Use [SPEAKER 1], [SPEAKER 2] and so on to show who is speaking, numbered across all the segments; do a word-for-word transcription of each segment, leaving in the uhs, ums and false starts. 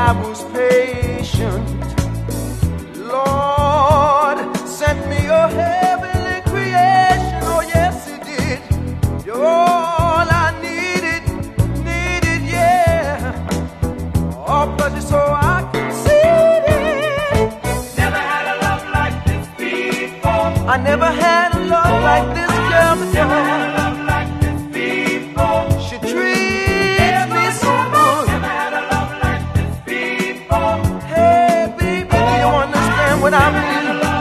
[SPEAKER 1] I was patient. Lord sent me a heavenly creation. Oh yes, He did. You're all I needed, needed, yeah. All pleasure so I could see it.
[SPEAKER 2] Never had a love like this before.
[SPEAKER 1] I never had a love like this girl before.
[SPEAKER 2] Never had a love like this before.
[SPEAKER 1] She treats me so good.
[SPEAKER 2] Never had a love like this before.
[SPEAKER 1] Hey baby, do you understand what I mean?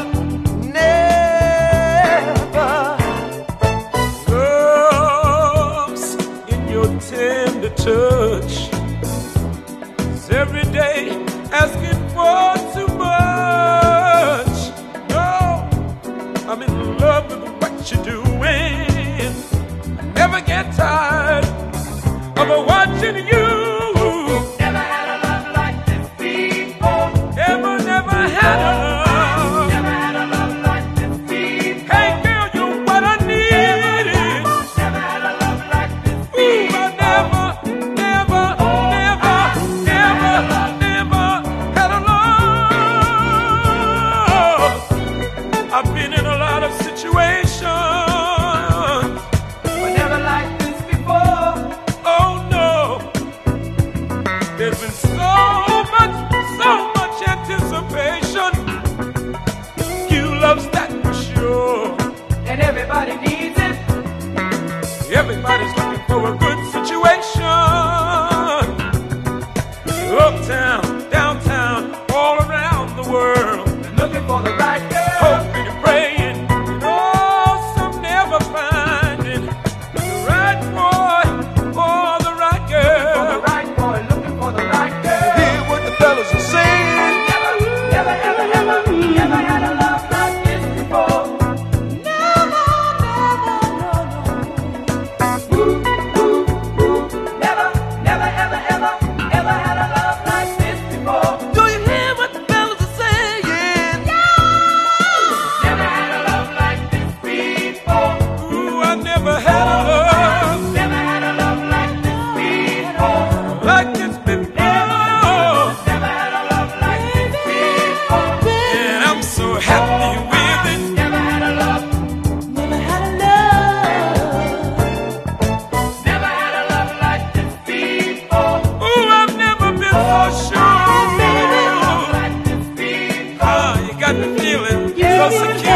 [SPEAKER 1] Never.
[SPEAKER 3] Love's in your tender touch. It's every day asking for too much. No, I'm in love with what you're doing. I never get tired of watching you.
[SPEAKER 2] Never had a love like this before.
[SPEAKER 3] Never, never had a love.
[SPEAKER 2] Never had a love like this before.
[SPEAKER 3] Hey girl, you're what I needed.
[SPEAKER 2] Never had a love like this
[SPEAKER 3] Ooh, I never, never, never, never, never had a love. I've been in a lot of situations,
[SPEAKER 2] but never like this before.
[SPEAKER 3] oh no. There's been so much, so much anticipation. You love's that for sure.
[SPEAKER 2] And everybody needs it.
[SPEAKER 3] Everybody's looking for a good situation. Uptown, downtown, all around the world.
[SPEAKER 2] Looking for the right girl.
[SPEAKER 3] Hoping and praying, and oh, some never finding the right boy or the right
[SPEAKER 2] For the
[SPEAKER 3] girl.
[SPEAKER 2] right boy, looking for the right girl.
[SPEAKER 1] Hear what the fellas are saying.
[SPEAKER 2] Never, never, ever, ever, never had a love like this before.
[SPEAKER 1] Never, never, no, no.
[SPEAKER 2] Ooh, ooh, ooh. Never, never, ever, ever, ever had a love like this before.
[SPEAKER 1] Do you hear what the fellas are saying?
[SPEAKER 2] Never had a love like this before.
[SPEAKER 3] Ooh, I never had a love
[SPEAKER 2] Never had a love like this before.
[SPEAKER 3] like this before.
[SPEAKER 2] Never had a love like this before.
[SPEAKER 3] And I'm so happy with it.
[SPEAKER 2] Never had a love,
[SPEAKER 1] Never had a love.
[SPEAKER 2] never had a love like this before.
[SPEAKER 3] Ooh, I've never been so sure.
[SPEAKER 2] Like this before.
[SPEAKER 3] Oh, you got me feeling so secure.